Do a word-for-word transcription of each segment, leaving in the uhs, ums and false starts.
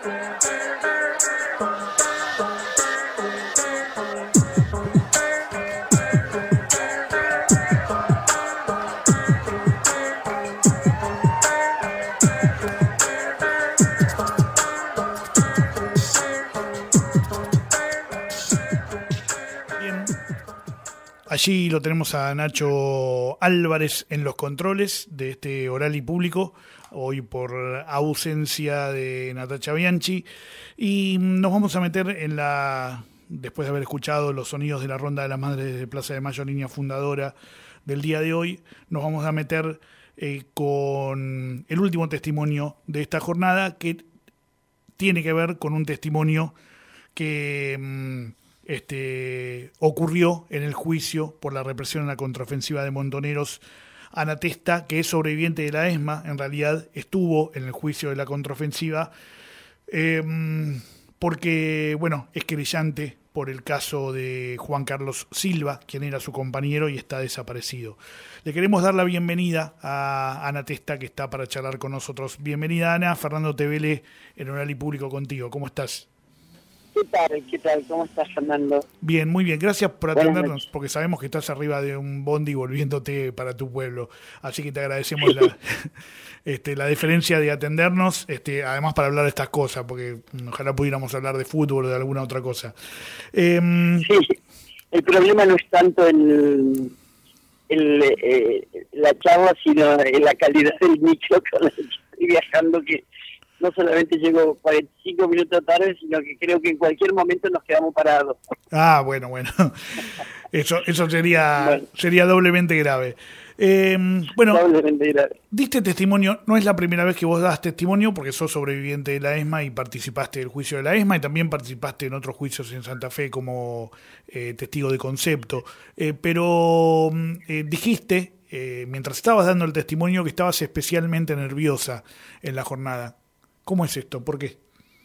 Allí lo tenemos a Nacho Álvarez en los controles de este Oral y Público, hoy por ausencia de Natacha Bianchi, y nos vamos a meter en la, después de haber escuchado los sonidos de la Ronda de las Madres de Plaza de Mayo, línea fundadora del día de hoy, nos vamos a meter eh, con el último testimonio de esta jornada, que tiene que ver con un testimonio que mmm, Este, ocurrió en el juicio por la represión en la contraofensiva de Montoneros. Ana Testa, que es sobreviviente de la ESMA, en realidad estuvo en el juicio de la contraofensiva eh, porque, bueno, es querellante por el caso de Juan Carlos Silva, quien era su compañero y está desaparecido. Le queremos dar la bienvenida a Ana Testa, que está para charlar con nosotros. Bienvenida, Ana. Fernando Tevele en Oral y Público contigo. ¿Cómo estás? ¿Qué tal? ¿Qué tal? ¿Cómo estás, Fernando? Bien, muy bien. Gracias por atendernos, porque sabemos que estás arriba de un bondi volviéndote para tu pueblo. Así que te agradecemos la, este, la deferencia de atendernos, este, además para hablar de estas cosas, porque ojalá pudiéramos hablar de fútbol o de alguna otra cosa. Eh, sí, el problema no es tanto el, el, eh, la charla, sino en la calidad del micro con el que estoy viajando, que no solamente llego cuarenta y cinco minutos tarde, sino que creo que en cualquier momento nos quedamos parados. Ah, bueno, bueno. Eso eso sería bueno. sería doblemente grave. Eh, bueno, doblemente grave. Diste testimonio, no es la primera vez que vos das testimonio, porque sos sobreviviente de la ESMA y participaste del juicio de la ESMA y también participaste en otros juicios en Santa Fe como eh, testigo de concepto. Eh, pero eh, dijiste, eh, mientras estabas dando el testimonio, que estabas especialmente nerviosa en la jornada. ¿Cómo es esto? ¿Por qué?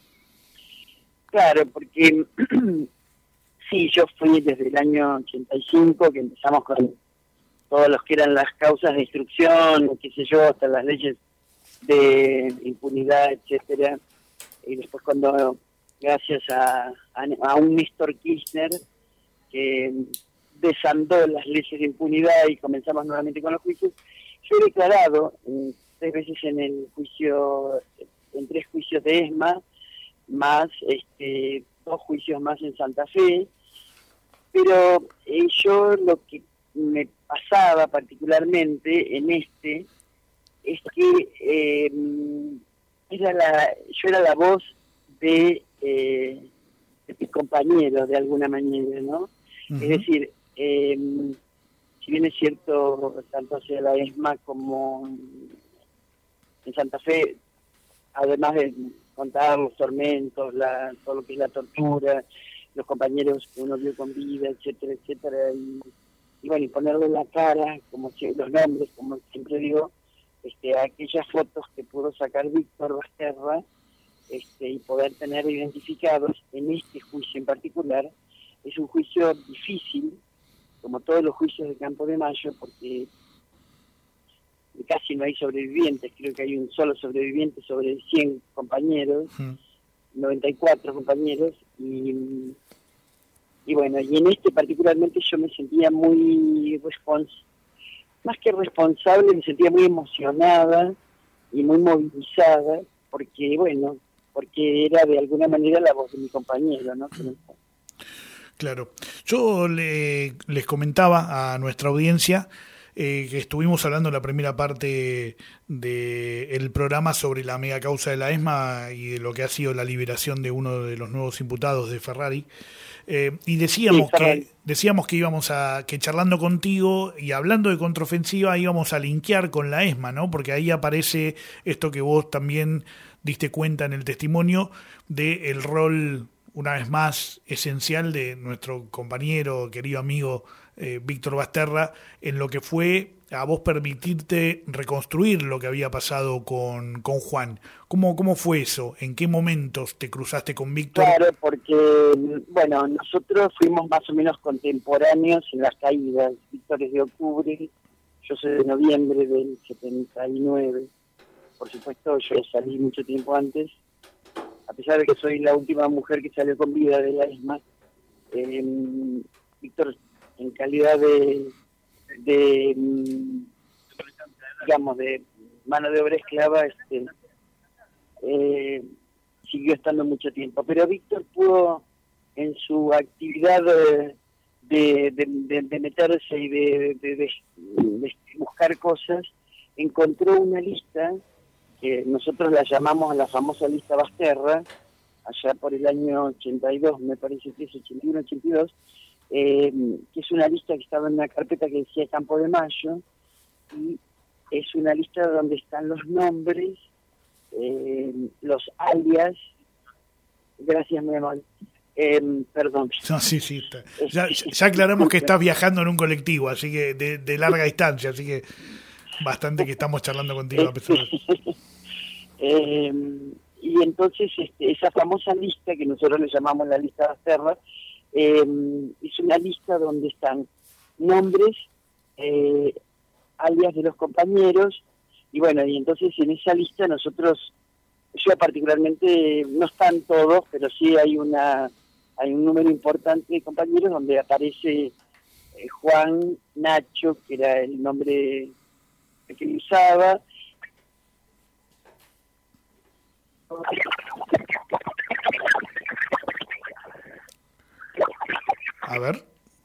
Claro, porque sí, yo fui desde el año ochenta y cinco, que empezamos con todos los que eran las causas de instrucción, qué sé yo, hasta las leyes de impunidad, etcétera. Y después cuando, gracias a, a, a un Néstor Kirchner, que desandó las leyes de impunidad y comenzamos nuevamente con los juicios, yo he declarado eh, tres veces en el juicio, en tres juicios de ESMA, más este, dos juicios más en Santa Fe, pero eh, yo lo que me pasaba particularmente en este es que eh, era la, yo era la voz de, eh, de mis compañeros de alguna manera, ¿no? Uh-huh. Es decir, eh, si bien es cierto, tanto hacia la ESMA como en Santa Fe, además de contar los tormentos, la, todo lo que es la tortura, los compañeros que uno vio con vida, etcétera, etcétera, y, y bueno, y ponerle la cara, como si, los nombres, como siempre digo, este, a aquellas fotos que pudo sacar Víctor Basterra, este, y poder tener identificados en este juicio en particular. Es un juicio difícil, como todos los juicios de Campo de Mayo, porque casi no hay sobrevivientes, creo que hay un solo sobreviviente sobre cien compañeros, uh-huh. noventa y cuatro compañeros, y, y bueno, y en este particularmente yo me sentía muy respons- más que responsable, me sentía muy emocionada y muy movilizada, porque bueno, porque era de alguna manera la voz de mi compañero, ¿no? Claro. Yo le, les comentaba a nuestra audiencia Eh, que estuvimos hablando en la primera parte del programa sobre la mega causa de la ESMA y de lo que ha sido la liberación de uno de los nuevos imputados de Ferrari. Eh, y decíamos sí, que decíamos que íbamos a que charlando contigo y hablando de contraofensiva íbamos a linkear con la ESMA, ¿no? Porque ahí aparece esto que vos también diste cuenta en el testimonio de el rol, una vez más, esencial de nuestro compañero, querido amigo Eh, Víctor Basterra, en lo que fue a vos permitirte reconstruir lo que había pasado con, con Juan. ¿Cómo, ¿Cómo fue eso? ¿En qué momentos te cruzaste con Víctor? Claro, porque, bueno, nosotros fuimos más o menos contemporáneos en las caídas. Víctor es de octubre, yo soy de noviembre del setenta y nueve. Por supuesto, yo salí mucho tiempo antes, a pesar de que soy la última mujer que salió con vida de la ESMA, eh, Víctor, en calidad de, de digamos, de mano de obra esclava, este, eh, siguió estando mucho tiempo. Pero Víctor pudo, en su actividad de, de, de, de meterse y de, de, de, de buscar cosas, encontró una lista que nosotros la llamamos la famosa lista Basterra, allá por el año ochenta y dos, me parece que es ochenta y uno, ochenta y dos, eh, que es una lista que estaba en una carpeta que decía Campo de Mayo, y es una lista donde están los nombres, eh, los alias, gracias mi amor, eh, perdón. No, sí, sí, está. Ya, ya aclaramos que estás viajando en un colectivo, así que de, de larga distancia, así que bastante que estamos charlando contigo a pesar de... eh, y entonces este, esa famosa lista que nosotros le llamamos la lista Basterra, eh, es una lista donde están nombres, eh, alias de los compañeros, y bueno, y entonces en esa lista nosotros, yo particularmente, no están todos, pero sí hay una hay un número importante de compañeros donde aparece eh, Juan, Nacho, que era el nombre que usaba. A ver.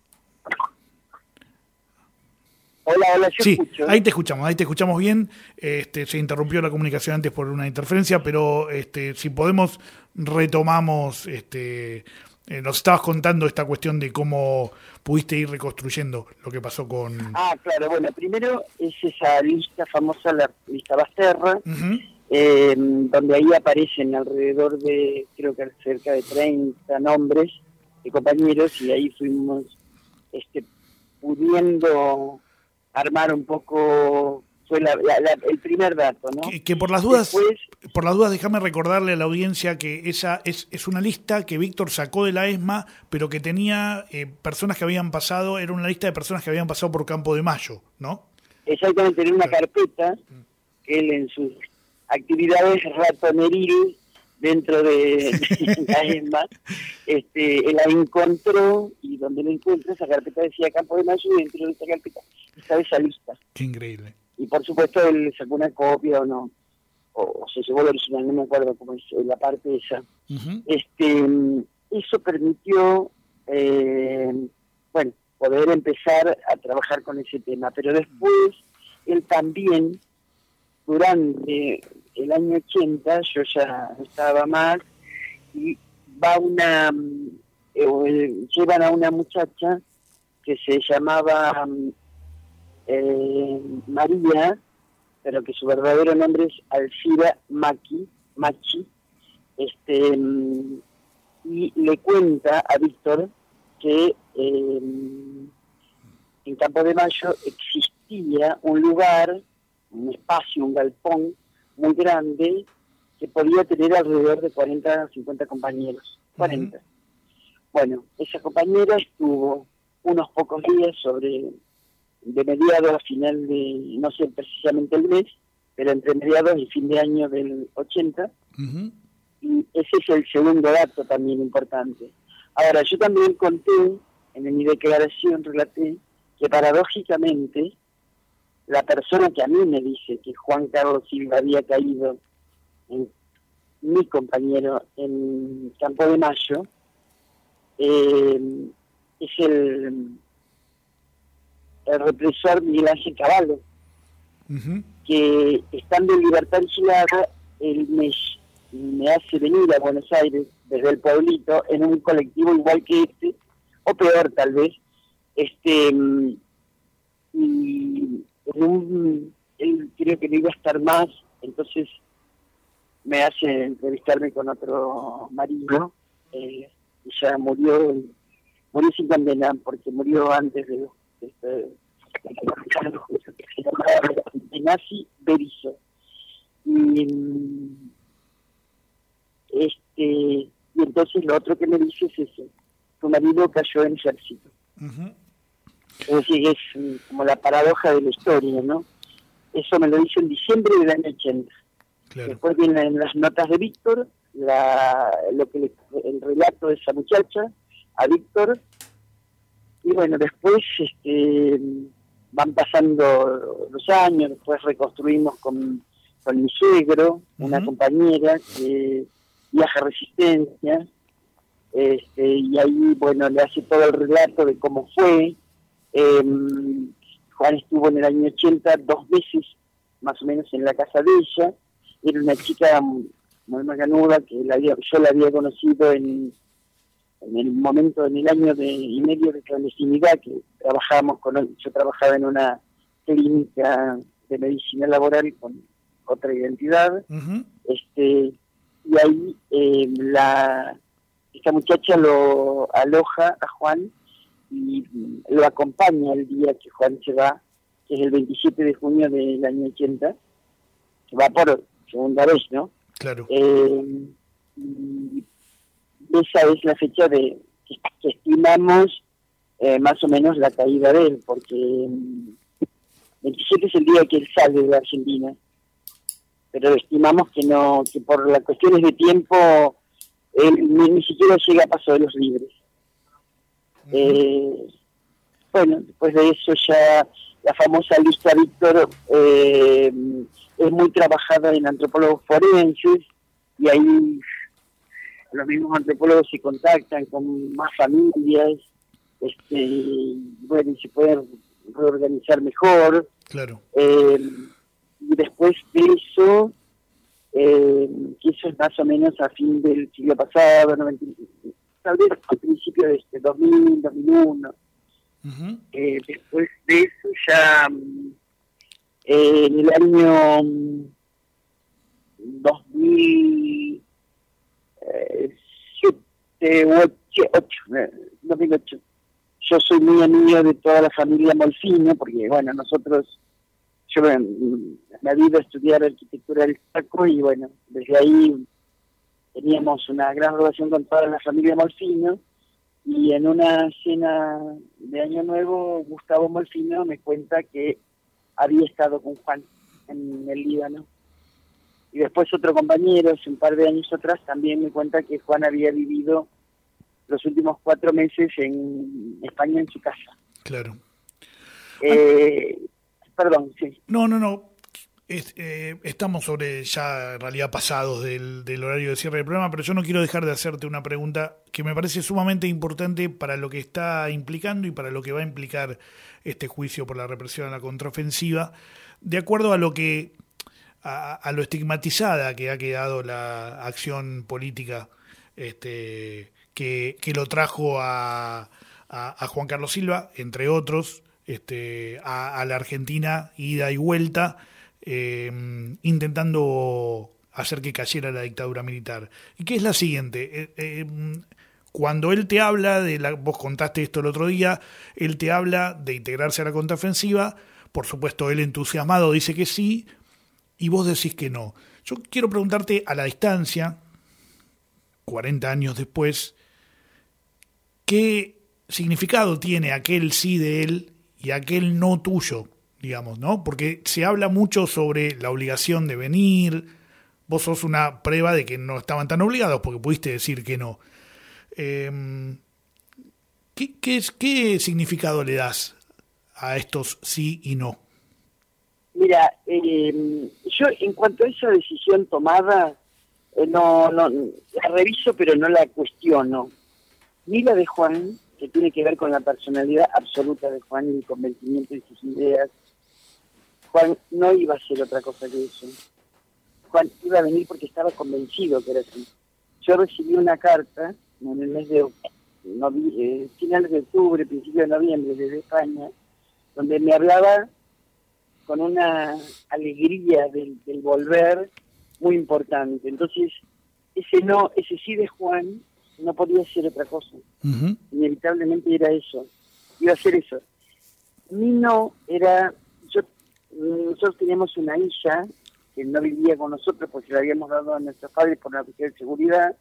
Hola, hola, yo sí, escucho. Ahí te escuchamos, ahí te escuchamos bien. Este, se interrumpió la comunicación antes por una interferencia, pero este, si podemos retomamos. Este, eh, nos estabas contando esta cuestión de cómo pudiste ir reconstruyendo lo que pasó con... Ah, claro, bueno, primero es esa lista famosa, la lista Basterra, Uh-huh. eh, donde ahí aparecen alrededor de, creo que cerca de treinta nombres de compañeros, y ahí fuimos este, pudiendo armar un poco, fue la, la, la, el primer dato, ¿no? Que, que por las dudas, Después, por las dudas, déjame recordarle a la audiencia que esa es, es una lista que Víctor sacó de la ESMA, pero que tenía eh, personas que habían pasado, era una lista de personas que habían pasado por Campo de Mayo, ¿no? Exactamente, en una carpeta que él en sus actividades ratoneriles dentro de, de la ESMA, este, él la encontró, y donde lo encuentra, esa carpeta decía Campo de Mayo, y dentro de esa carpeta estaba esa lista. Qué increíble. Y por supuesto él le sacó una copia o no, o, o se llevó la original, no me acuerdo cómo es la parte esa. Uh-huh. Este, eso permitió, eh, bueno, poder empezar a trabajar con ese tema, pero después él también, durante el año ochenta, yo ya no estaba más, y va una, eh, llevan a una muchacha que se llamaba eh, María, pero que su verdadero nombre es Alcira Maki, Machi, este, y le cuenta a Víctor que eh, en Campo de Mayo existía un lugar, un espacio, un galpón muy grande que podía tener alrededor de cuarenta o cincuenta compañeros. cuarenta. Uh-huh. Bueno, esa compañera estuvo unos pocos días, sobre de mediados a final de, no sé precisamente el mes, pero entre mediados y fin de año del ochenta. Uh-huh. Y ese es el segundo dato también importante. Ahora, yo también conté, en mi declaración relaté, que paradójicamente la persona que a mí me dice que Juan Carlos Silva había caído, en mi compañero, en Campo de Mayo, eh, es el, el represor Miguel Ángel Caballo, uh-huh. que estando en libertad vigilada, él me, me hace venir a Buenos Aires desde el pueblito en un colectivo igual que este, o peor tal vez, este y en un, él creo que no iba a estar más, entonces me hace entrevistarme con otro marino, eh, y ya murió, murió sin condena, porque murió antes de, de, de, de, se llamaba Ignacio Berizo. Y este y entonces lo otro que me dice es eso: tu marido cayó en ejército. Uh-huh. Es decir, es como la paradoja de la historia, ¿no? Eso me lo dice en diciembre del año ochenta. Claro. Después vienen las notas de Víctor, la, lo que le, el relato de esa muchacha, a Víctor, y bueno, después este, van pasando los años, después reconstruimos con, con mi suegro, uh-huh. una compañera que viaja a Resistencia, este, y ahí, bueno, le hace todo el relato de cómo fue. Eh, Juan estuvo en el año ochenta dos meses, más o menos, en la casa de ella. Era una chica muy macanuda, que la había, yo la había conocido en, en el momento, en el año de, y medio de clandestinidad, que trabajamos con, yo trabajaba en una clínica de medicina laboral con otra identidad, uh-huh. este y ahí eh, la esta muchacha lo aloja a Juan y lo acompaña el día que Juan se va, que es el veintisiete de junio del año ochenta, se va por segunda vez, ¿no? Claro. Eh, y esa es la fecha de que, que estimamos eh, más o menos la caída de él, porque veintisiete es el día que él sale de la Argentina, pero estimamos que no, que por las cuestiones de tiempo él ni, ni siquiera llega a Paso de los Libres. Uh-huh. Eh, bueno, después de eso ya la famosa lista Víctor eh, es muy trabajada en antropólogos forenses, y ahí los mismos antropólogos se contactan con más familias, este, bueno, y se pueden reorganizar mejor. Claro. Eh, y después de eso, eh, que eso es más o menos a fin del siglo pasado, noventa, tal vez al principio de este dos mil, dos mil uno. Uh-huh. Eh, después de eso ya eh, en el año dos mil siete u ocho, dos mil ocho, yo soy muy amigo de toda la familia Molfino, porque bueno, nosotros, yo me había ido a estudiar arquitectura del Chaco, y bueno, desde ahí teníamos una gran relación con toda la familia Molfino. Y en una cena de Año Nuevo, Gustavo Molfino me cuenta que había estado con Juan en el Líbano. Y después otro compañero, hace un par de años atrás, también me cuenta que Juan había vivido los últimos cuatro meses en España, en su casa. Claro. Eh, perdón, sí. No, no, no. Es, eh, estamos sobre ya en realidad pasados del, del horario de cierre del programa, pero yo no quiero dejar de hacerte una pregunta que me parece sumamente importante para lo que está implicando y para lo que va a implicar este juicio por la represión a la contraofensiva, de acuerdo a lo que a, a lo estigmatizada que ha quedado la acción política este, que, que lo trajo a, a, a Juan Carlos Silva, entre otros, este, a, a la Argentina ida y vuelta, Eh, intentando hacer que cayera la dictadura militar, y que es la siguiente. eh, eh, cuando él te habla de la, vos contaste esto el otro día, él te habla de integrarse a la contraofensiva, por supuesto él entusiasmado dice que sí, y vos decís que no. Yo quiero preguntarte a la distancia, cuarenta años después, ¿qué significado tiene aquel sí de él y aquel no tuyo? Digamos, ¿no? Porque se habla mucho sobre la obligación de venir. Vos sos una prueba de que no estaban tan obligados porque pudiste decir que no. Eh, ¿qué, qué, es, ¿Qué significado le das a estos sí y no? Mira, eh, yo en cuanto a esa decisión tomada, eh, no, no la reviso, pero no la cuestiono. Ni la de Juan, que tiene que ver con la personalidad absoluta de Juan y el convencimiento de sus ideas. Juan no iba a hacer otra cosa que eso. Juan iba a venir porque estaba convencido que era así. Yo recibí una carta en el mes de novi- eh, finales de octubre, principio de noviembre, desde España, donde me hablaba con una alegría del, del volver muy importante. Entonces, ese no, ese sí de Juan no podía ser otra cosa. Uh-huh. Inevitablemente era eso. Iba a ser eso. Mi no era... Nosotros teníamos una hija que no vivía con nosotros porque la habíamos dado a nuestros padres por una cuestión de seguridad,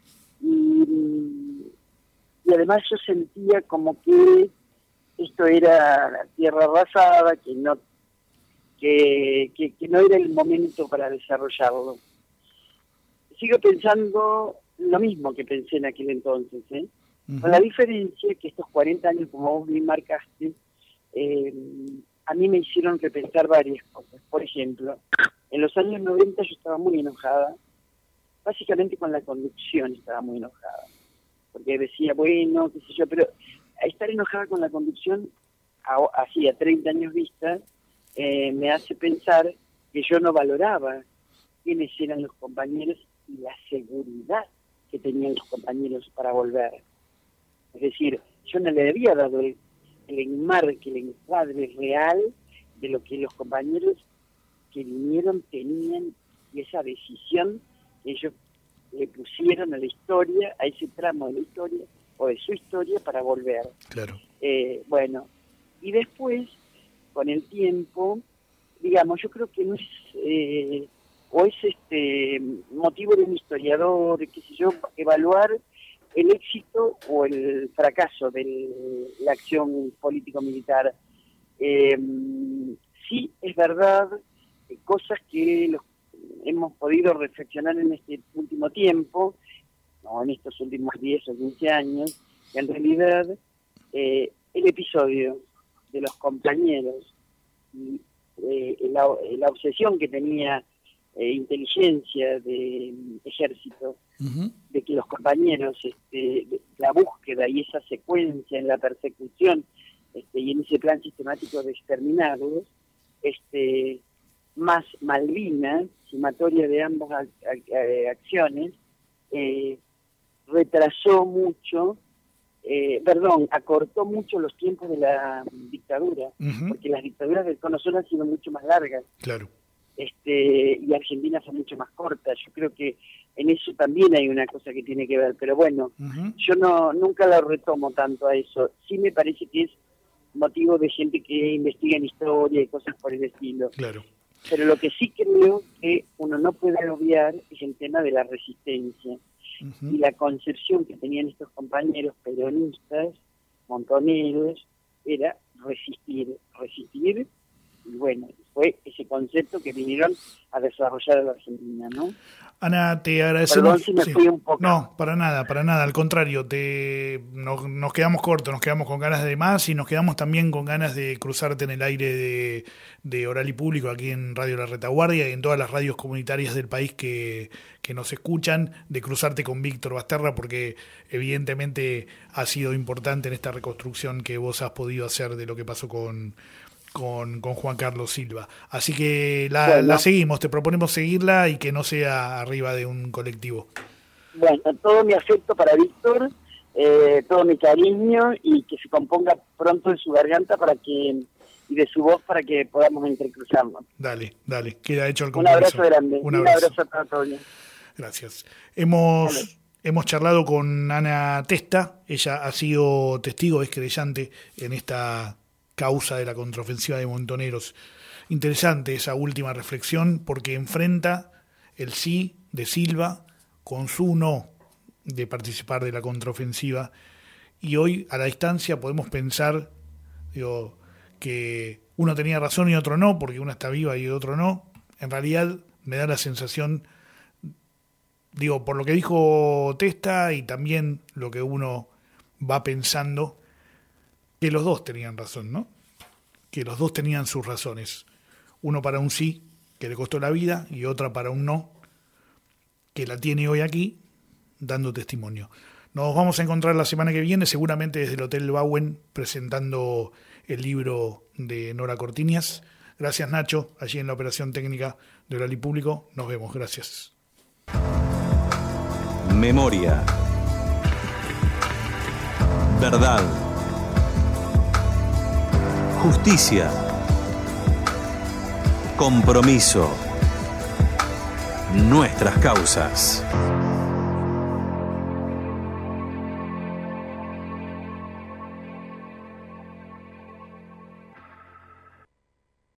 y, y además yo sentía como que esto era la tierra arrasada, que no que, que, que no era el momento para desarrollarlo. sigo pensando lo mismo que pensé en aquel entonces, ¿eh? Uh-huh. Con la diferencia que estos cuarenta años, como vos bien marcaste, eh, a mí me hicieron repensar varias cosas. Por ejemplo, en los años noventa yo estaba muy enojada, básicamente con la conducción estaba muy enojada, porque decía, bueno, qué sé yo, pero estar enojada con la conducción, así a treinta años vista, eh, me hace pensar que yo no valoraba quiénes eran los compañeros y la seguridad que tenían los compañeros para volver. Es decir, yo no le había dado el, el enmarque, el encuadre real de lo que los compañeros que vinieron tenían y esa decisión que ellos le pusieron a la historia, a ese tramo de la historia o de su historia para volver. Claro. Eh, bueno, y después, con el tiempo, digamos, yo creo que no es... Eh, o es este motivo de un historiador, qué sé yo, evaluar el éxito o el fracaso de la acción político-militar. Eh, sí, es verdad, cosas que los, hemos podido reflexionar en este último tiempo, no en estos últimos diez o quince años, que en realidad eh, el episodio de los compañeros y eh, la, la obsesión que tenía Eh, inteligencia de um, ejército, uh-huh. de que los compañeros, este, de, la búsqueda y esa secuencia en la persecución este, y en ese plan sistemático de exterminarlos, este, más Malvinas, sumatoria de ambas a, a, a, acciones, eh, retrasó mucho, eh, perdón, acortó mucho los tiempos de la dictadura, uh-huh. porque las dictaduras del Cono Sur han sido mucho más largas. Claro. Este, y Argentina fue mucho más corta. Yo creo que en eso también hay una cosa que tiene que ver, pero bueno, uh-huh. yo no nunca la retomo tanto a eso. Sí me parece que es motivo de gente que investiga en historia y cosas por el estilo. Claro. Pero lo que sí creo que uno no puede obviar es el tema de la resistencia uh-huh. y la concepción que tenían estos compañeros peronistas, montoneros, era resistir, resistir. Y bueno, fue ese concepto que vinieron a desarrollar en la Argentina, ¿no? Ana, te agradecemos. Perdón si me sí. fui un poco. No, para nada, para nada. Al contrario, te nos, nos quedamos cortos, nos quedamos con ganas de más y nos quedamos también con ganas de cruzarte en el aire de, de Oral y Público aquí en Radio La Retaguardia y en todas las radios comunitarias del país que, que nos escuchan, de cruzarte con Víctor Basterra, porque evidentemente ha sido importante en esta reconstrucción que vos has podido hacer de lo que pasó con... Con, con Juan Carlos Silva. Así que la, bueno. la seguimos, te proponemos seguirla y que no sea arriba de un colectivo. Bueno, todo mi afecto para Víctor, eh, todo mi cariño y que se componga pronto en su garganta para que y de su voz para que podamos intercruzarnos. Dale, dale, queda hecho el compromiso. Un abrazo grande, un abrazo, un abrazo a todos. Gracias. Hemos... Hemos charlado con Ana Testa, ella ha sido testigo, es querellante en esta causa de la contraofensiva de Montoneros. Interesante esa última reflexión porque enfrenta el sí de Silva con su no de participar de la contraofensiva y hoy a la distancia podemos pensar digo, que uno tenía razón y otro no, porque uno está viva y el otro no. En realidad me da la sensación, digo, por lo que dijo Testa y también lo que uno va pensando, que los dos tenían razón, ¿no? Que los dos tenían sus razones. Uno para un sí, que le costó la vida, y otra para un no, que la tiene hoy aquí, dando testimonio. Nos vamos a encontrar la semana que viene, seguramente desde el Hotel Bauen, presentando el libro de Nora Cortiñas. Gracias, Nacho, allí en la operación técnica de Oral y Público. Nos vemos, gracias. Memoria. Verdad. Justicia. Compromiso. Nuestras causas.